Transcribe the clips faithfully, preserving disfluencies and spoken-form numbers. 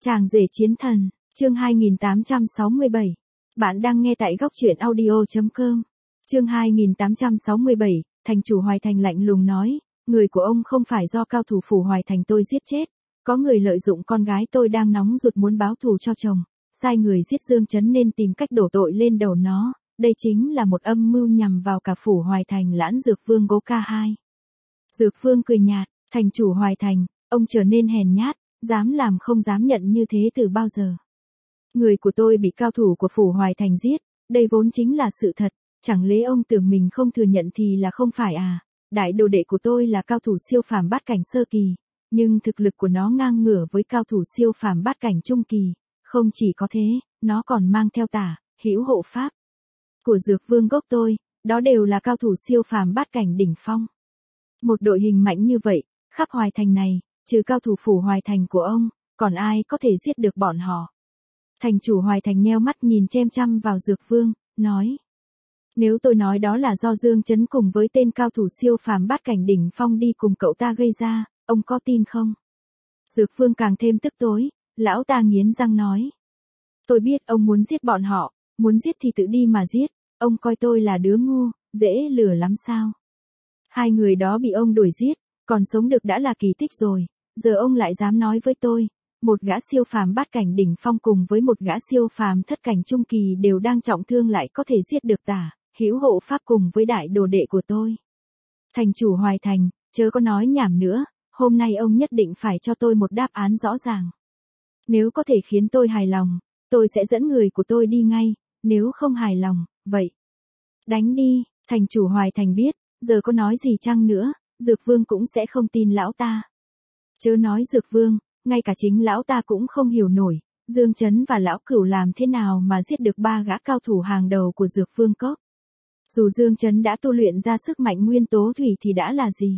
Chàng rể chiến thần, chương hai nghìn tám trăm sáu mươi bảy. Bạn đang nghe tại góc truyện audio chấm com. Chương hai nghìn tám trăm sáu mươi bảy, thành chủ Hoài Thành lạnh lùng nói, người của ông không phải do cao thủ phủ Hoài Thành tôi giết chết, có người lợi dụng con gái tôi đang nóng ruột muốn báo thù cho chồng, sai người giết Dương Chấn nên tìm cách đổ tội lên đầu nó, đây chính là một âm mưu nhằm vào cả phủ Hoài Thành Lãn Dược Vương Gỗ Ca Hai. Dược Vương cười nhạt, thành chủ Hoài Thành, ông trở nên hèn nhát, dám làm không dám nhận như thế từ bao giờ. Người của tôi bị cao thủ của phủ Hoài Thành giết, đây vốn chính là sự thật, chẳng lẽ ông tưởng mình không thừa nhận thì là không phải à? Đại đồ đệ của tôi là cao thủ siêu phàm bát cảnh sơ kỳ, nhưng thực lực của nó ngang ngửa với cao thủ siêu phàm bát cảnh trung kỳ, không chỉ có thế, nó còn mang theo tả, hữu hộ pháp của Dược Vương gốc tôi, đó đều là cao thủ siêu phàm bát cảnh đỉnh phong. Một đội hình mạnh như vậy, khắp Hoài Thành này, trừ cao thủ phủ Hoài Thành của ông, còn ai có thể giết được bọn họ? Thành chủ Hoài Thành nheo mắt nhìn chăm chăm vào Dược Vương, nói. Nếu tôi nói đó là do Dương Chấn cùng với tên cao thủ siêu phàm bát cảnh đỉnh phong đi cùng cậu ta gây ra, ông có tin không? Dược Vương càng thêm tức tối, lão ta nghiến răng nói. Tôi biết ông muốn giết bọn họ, muốn giết thì tự đi mà giết, ông coi tôi là đứa ngu, dễ lừa lắm sao? Hai người đó bị ông đuổi giết, còn sống được đã là kỳ tích rồi, giờ ông lại dám nói với tôi, một gã siêu phàm bát cảnh đỉnh phong cùng với một gã siêu phàm thất cảnh trung kỳ đều đang trọng thương lại có thể giết được tả, hữu hộ pháp cùng với đại đồ đệ của tôi. Thành chủ Hoài Thành, chớ có nói nhảm nữa, hôm nay ông nhất định phải cho tôi một đáp án rõ ràng. Nếu có thể khiến tôi hài lòng, tôi sẽ dẫn người của tôi đi ngay, nếu không hài lòng, vậy. Đánh đi, thành chủ Hoài Thành biết, giờ có nói gì chăng nữa, Dược Vương cũng sẽ không tin lão ta. Chớ nói Dược Vương, ngay cả chính lão ta cũng không hiểu nổi, Dương Chấn và lão Cửu làm thế nào mà giết được ba gã cao thủ hàng đầu của Dược Vương Cốc. Dù Dương Chấn đã tu luyện ra sức mạnh nguyên tố thủy thì đã là gì?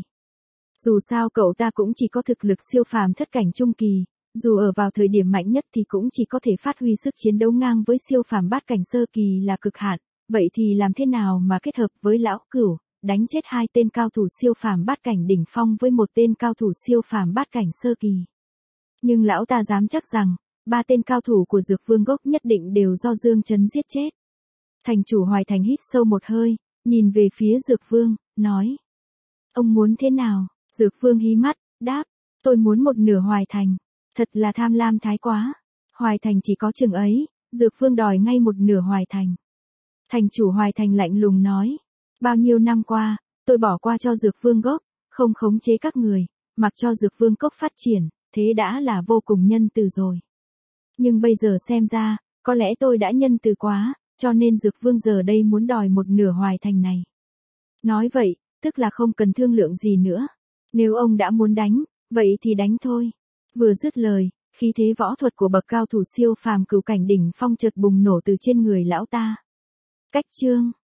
Dù sao cậu ta cũng chỉ có thực lực siêu phàm thất cảnh trung kỳ, dù ở vào thời điểm mạnh nhất thì cũng chỉ có thể phát huy sức chiến đấu ngang với siêu phàm bát cảnh sơ kỳ là cực hạn, vậy thì làm thế nào mà kết hợp với lão Cửu, đánh chết hai tên cao thủ siêu phàm bát cảnh đỉnh phong với một tên cao thủ siêu phàm bát cảnh sơ kỳ? Nhưng lão ta dám chắc rằng, ba tên cao thủ của Dược Vương gốc nhất định đều do Dương Chấn giết chết. Thành chủ Hoài Thành hít sâu một hơi, nhìn về phía Dược Vương, nói. Ông muốn thế nào? Dược Vương hí mắt, đáp, tôi muốn một nửa Hoài Thành. Thật là tham lam thái quá. Hoài Thành chỉ có chừng ấy, Dược Vương đòi ngay một nửa Hoài Thành. Thành chủ Hoài Thành lạnh lùng nói. Bao nhiêu năm qua, tôi bỏ qua cho Dược Vương gốc, không khống chế các người, mặc cho Dược Vương cốc phát triển, thế đã là vô cùng nhân từ rồi. Nhưng bây giờ xem ra, có lẽ tôi đã nhân từ quá, cho nên Dược Vương giờ đây muốn đòi một nửa Hoài Thành này. Nói vậy, tức là không cần thương lượng gì nữa. Nếu ông đã muốn đánh, vậy thì đánh thôi. Vừa dứt lời, khí thế võ thuật của bậc cao thủ siêu phàm cửu cảnh đỉnh phong chợt bùng nổ từ trên người lão ta. Cách chương